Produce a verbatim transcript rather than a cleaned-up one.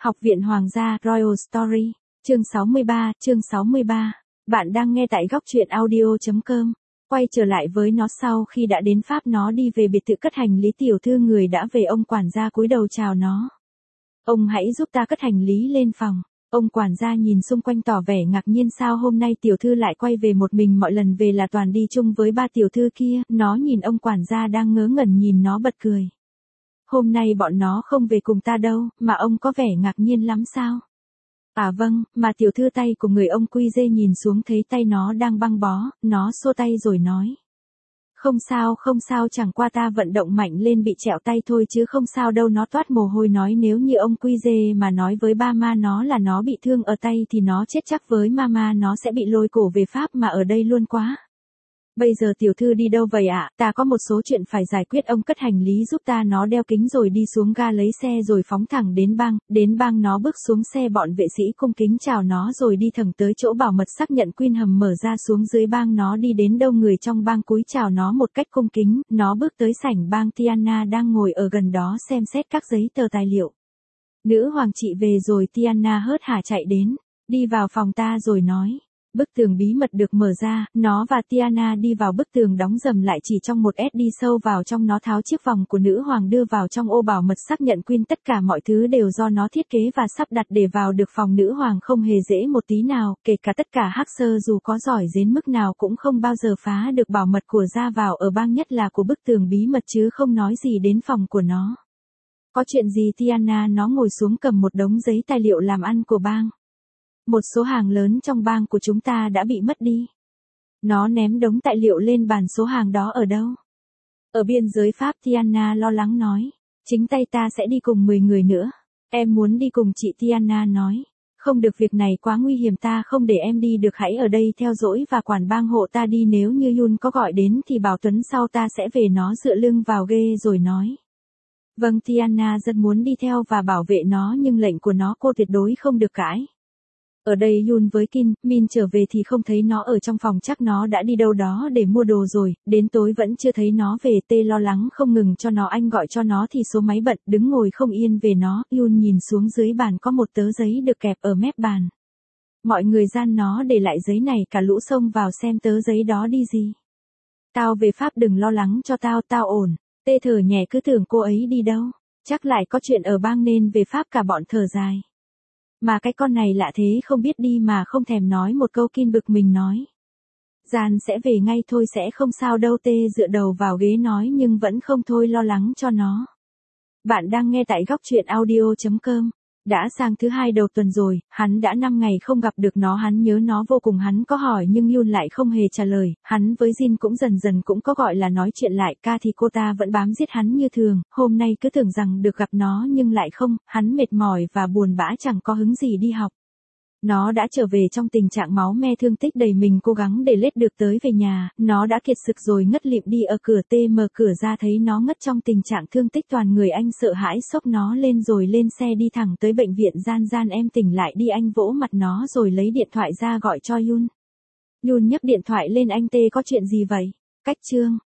Học viện Hoàng gia Royal Story, chương sáu mươi ba, chương sáu mươi ba. Bạn đang nghe tại góc truyện audio chấm com. Quay trở lại với nó sau khi đã đến Pháp, nó đi về biệt thự cất hành lý. Tiểu thư người đã về, ông quản gia cúi đầu chào nó. Ông hãy giúp ta cất hành lý lên phòng. Ông quản gia nhìn xung quanh tỏ vẻ ngạc nhiên, sao hôm nay tiểu thư lại quay về một mình, mọi lần về là toàn đi chung với ba tiểu thư kia. Nó nhìn ông quản gia đang ngớ ngẩn nhìn nó bật cười. Hôm nay bọn nó không về cùng ta đâu, mà ông có vẻ ngạc nhiên lắm sao? À vâng, mà tiểu thư tay của người. Ông Quy Dê nhìn xuống thấy tay nó đang băng bó, nó xô tay rồi nói. Không sao, không sao, chẳng qua ta vận động mạnh lên bị trẹo tay thôi chứ không sao đâu. Nó toát mồ hôi nói nếu như ông Quy Dê mà nói với ba ma nó là nó bị thương ở tay thì nó chết chắc, với mama nó sẽ bị lôi cổ về Pháp mà ở đây luôn quá. Bây giờ tiểu thư đi đâu vậy ạ? À? Ta có một số chuyện phải giải quyết. Ông cất hành lý giúp ta. Nó đeo kính rồi đi xuống ga lấy xe rồi phóng thẳng đến bang. Đến bang nó bước xuống xe, bọn vệ sĩ cung kính chào nó rồi đi thẳng tới chỗ bảo mật xác nhận. Queen hầm mở ra, xuống dưới bang. Nó đi đến đâu người trong bang cúi chào nó một cách cung kính. Nó bước tới sảnh bang. Tiana đang ngồi ở gần đó xem xét các giấy tờ tài liệu. Nữ hoàng chị về rồi. Tiana hớt hải chạy đến, đi vào phòng ta rồi nói. Bức tường bí mật được mở ra, nó và Tiana đi vào, bức tường đóng rầm lại chỉ trong một ét đi sâu vào trong. Nó tháo chiếc vòng của nữ hoàng đưa vào trong ô bảo mật xác nhận Queen. Tất cả mọi thứ đều do nó thiết kế và sắp đặt để vào được phòng nữ hoàng không hề dễ một tí nào, kể cả tất cả hacker dù có giỏi đến mức nào cũng không bao giờ phá được bảo mật của ra vào ở bang, nhất là của bức tường bí mật, chứ không nói gì đến phòng của nó. Có chuyện gì Tiana? Nó ngồi xuống cầm một đống giấy tài liệu làm ăn của bang. Một số hàng lớn trong bang của chúng ta đã bị mất đi. Nó ném đống tài liệu lên bàn. Số hàng đó ở đâu? Ở biên giới Pháp. Tiana lo lắng nói. Chính tay ta sẽ đi cùng mười người nữa. Em muốn đi cùng chị? Tiana nói. Không được, việc này quá nguy hiểm, ta không để em đi được. Hãy ở đây theo dõi và quản bang hộ ta đi. Nếu như Yun có gọi đến thì bảo Tuấn sau ta sẽ về. Nó dựa lưng vào ghê rồi nói. Vâng. Tiana rất muốn đi theo và bảo vệ nó, nhưng lệnh của nó cô tuyệt đối không được cãi. Ở đây Yun với Kim, Min trở về thì không thấy nó ở trong phòng, chắc nó đã đi đâu đó để mua đồ rồi, đến tối vẫn chưa thấy nó về. Tê lo lắng không ngừng cho nó, anh gọi cho nó thì số máy bật, đứng ngồi không yên về nó. Yun nhìn xuống dưới bàn có một tờ giấy được kẹp ở mép bàn. Mọi người gian nó để lại giấy này, cả lũ xông vào xem tờ giấy đó đi gì. Tao về Pháp, đừng lo lắng cho tao, tao ổn. Tê thở nhẹ, cứ tưởng cô ấy đi đâu, chắc lại có chuyện ở bang nên về Pháp. Cả bọn thở dài. Mà cái con này lạ thế, không biết đi mà không thèm nói một câu. Kim bực mình nói. Gian sẽ về ngay thôi, sẽ không sao đâu. Tê dựa đầu vào ghế nói nhưng vẫn không thôi lo lắng cho nó. Bạn đang nghe tại góc truyện audio chấm com. Đã sang thứ hai đầu tuần rồi, hắn đã năm ngày không gặp được nó, hắn nhớ nó vô cùng. Hắn có hỏi nhưng Yun lại không hề trả lời. Hắn với Jin cũng dần dần cũng có gọi là nói chuyện lại. Ca thì cô ta vẫn bám giết hắn như thường, hôm nay cứ tưởng rằng được gặp nó nhưng lại không. Hắn mệt mỏi và buồn bã, chẳng có hứng gì đi học. Nó đã trở về trong tình trạng máu me, thương tích đầy mình, cố gắng để lết được tới về nhà. Nó đã kiệt sức rồi ngất lịm đi ở cửa. Tê mở cửa ra thấy nó ngất trong tình trạng thương tích toàn người. Anh sợ hãi xốc nó lên rồi lên xe đi thẳng tới bệnh viện. Gian Gian em tỉnh lại đi. Anh vỗ mặt nó rồi lấy điện thoại ra gọi cho Yun. Yun nhấc điện thoại lên. Anh Tê có chuyện gì vậy? Cách chương.